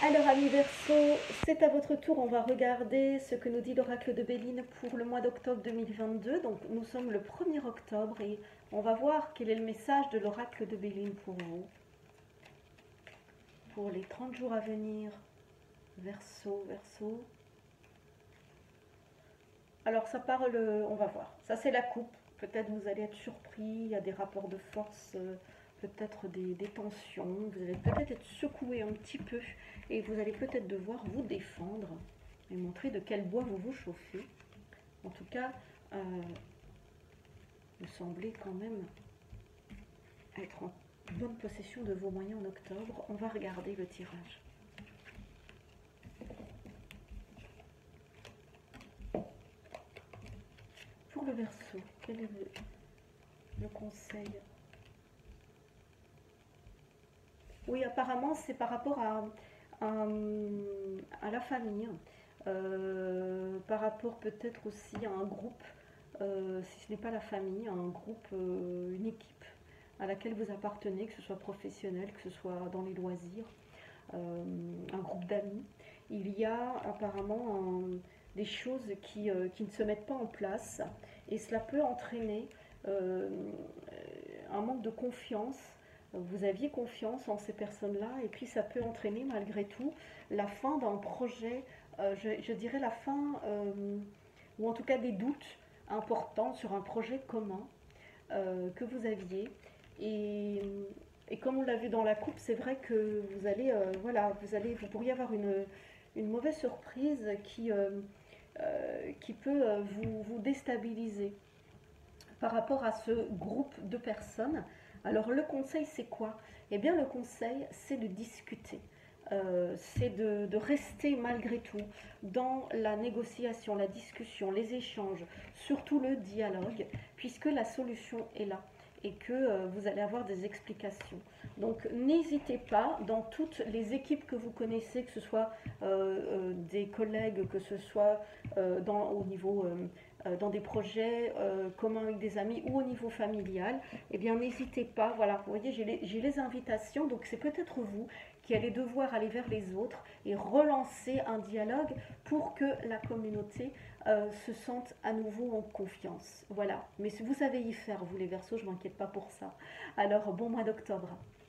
Alors, amis Verseau, c'est à votre tour. On va regarder ce que nous dit l'oracle de Béline pour le mois d'octobre 2022. Donc, nous sommes le 1er octobre et on va voir quel est le message de l'oracle de Béline pour vous. Pour les 30 jours à venir, Verseau, Verseau. Alors, ça parle, on va voir. Ça, c'est la coupe. Peut-être vous allez être surpris, il y a des rapports de force, peut-être des tensions. Vous allez peut-être être secoué un petit peu et vous allez peut-être devoir vous défendre et montrer de quel bois vous vous chauffez. En tout cas, vous semblez quand même être en bonne possession de vos moyens en octobre. On va regarder le tirage. Pour le Verseau, quel est le conseil? Oui, apparemment, c'est par rapport à la famille, par rapport peut-être aussi à un groupe, si ce n'est pas la famille, un groupe, une équipe à laquelle vous appartenez, que ce soit professionnel, que ce soit dans les loisirs, un groupe d'amis. Il y a apparemment des choses qui ne se mettent pas en place et cela peut entraîner euh, un manque de confiance. Vous aviez confiance en ces personnes-là et puis ça peut entraîner malgré tout la fin d'un projet, je dirais la fin, ou en tout cas des doutes importants sur un projet commun que vous aviez. Et, et comme on l'a vu dans la coupe, c'est vrai que vous allez, voilà, vous pourriez avoir une mauvaise surprise qui peut vous déstabiliser par rapport à ce groupe de personnes. Alors le conseil, c'est quoi? Eh bien le conseil, c'est de discuter. C'est de rester malgré tout dans la négociation, la discussion, les échanges, surtout le dialogue, puisque la solution est là et que vous allez avoir des explications. Donc n'hésitez pas, dans toutes les équipes que vous connaissez, que ce soit des collègues, que ce soit au niveau dans des projets communs avec des amis ou au niveau familial, eh bien n'hésitez pas, voilà, vous voyez, j'ai les invitations, donc c'est peut-être vous qui allez devoir aller vers les autres et relancer un dialogue pour que la communauté se sente à nouveau en confiance. Voilà, mais si vous savez y faire, vous les Verseaux, je ne m'inquiète pas pour ça. Alors, bon mois d'octobre.